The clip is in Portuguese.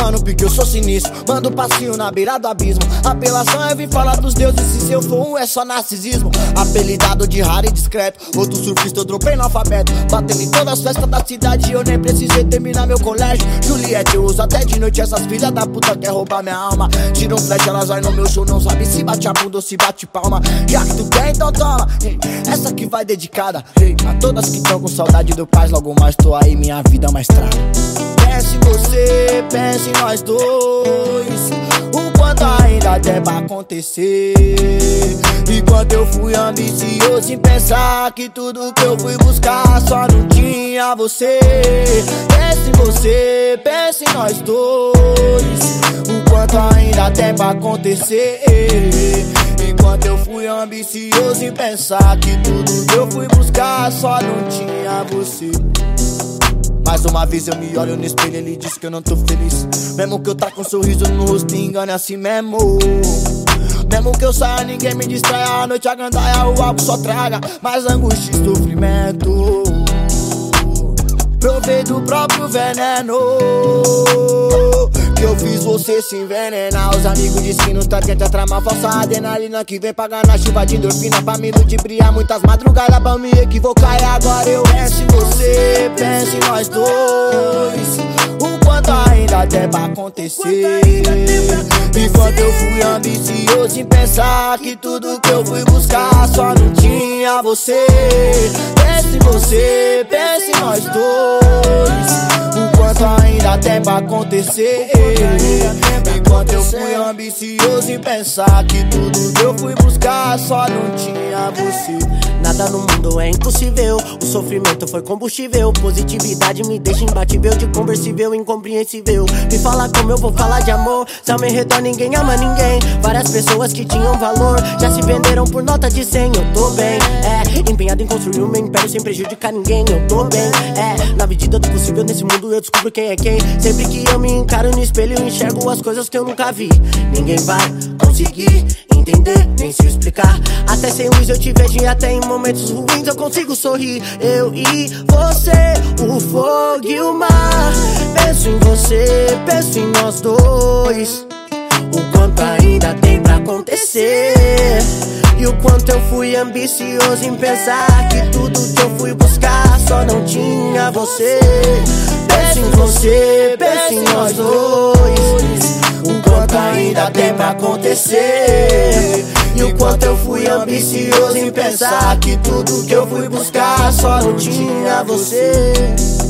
mano, porque eu sou sinistro. Mando passinho na beira do abismo. Apelação é vir falar dos deuses, se eu for um é só narcisismo. Apelidado de raro e discreto, outro surfista eu dropei no alfabeto. Batendo em todas as festas da cidade, eu nem precisei terminar meu colégio. Juliette, eu uso até de noite, essas filhas da puta quer roubar minha alma. Tiram flecha, elas vai no meu show, não sabe se bate a bunda ou se bate palma. Já que tu quer, então toma. Essa aqui vai dedicada a todas que estão com saudade do paz. Logo mais tô aí, minha vida é uma estrada. Pense em você, pense em nós dois, o quanto ainda tem pra acontecer. E quanto eu fui ambicioso em pensar que tudo que eu fui buscar só não tinha você. Pense em você, pense em nós dois, o quanto ainda tem pra acontecer. Enquanto eu fui ambicioso em pensar que tudo que eu fui buscar só não tinha você. Mais uma vez eu me olho no espelho, ele diz que eu não tô feliz. Mesmo que eu tá com um sorriso no rosto, engane assim mesmo. Mesmo que eu saia, ninguém me distraia. A noite a gandaia, o álcool só traga mais angústia e sofrimento. Provei do próprio veneno que eu fiz você se envenenar. Os amigos dizem que não tá quente, tramar falsa adrenalina que vem pagar na chuva de endorfina pra me ludibriar. Muitas madrugadas pra me equivocar e agora eu penso em você, penso em nós dois, o quanto ainda tem pra acontecer. Enquanto eu fui ambicioso em pensar que tudo que eu fui buscar só não tinha você. Penso em você, penso em nós dois, o quanto ainda tem pra acontecer. Enquanto eu fui ambicioso em pensar que tudo que eu fui buscar só não tinha você. Nada no mundo é impossível, o sofrimento foi combustível. Positividade me deixa imbatível, de conversível, incompreensível. Me fala como eu vou falar de amor, se ao meu redor ninguém ama ninguém. Várias pessoas que tinham valor já se venderam por nota de 100. Eu tô bem, empenhado em construir o meu império sem prejudicar ninguém. Eu tô bem, na medida do possível nesse mundo eu descubro quem é quem. Sempre que eu me encaro no espelho eu enxergo as coisas que eu nunca vi. Ninguém vai conseguir entender, nem se explicar. Até sem luz eu te vejo e até em momentos ruins eu consigo sorrir. Eu e você, o fogo e o mar. Penso em você, penso em nós dois, o quanto ainda tem pra acontecer. E o quanto eu fui ambicioso em pensar que tudo que eu fui buscar só não tinha você. Penso em você, penso em nós dois, o quanto ainda tem pra acontecer. E o quanto eu fui ambicioso em pensar que tudo que eu fui buscar só não tinha você.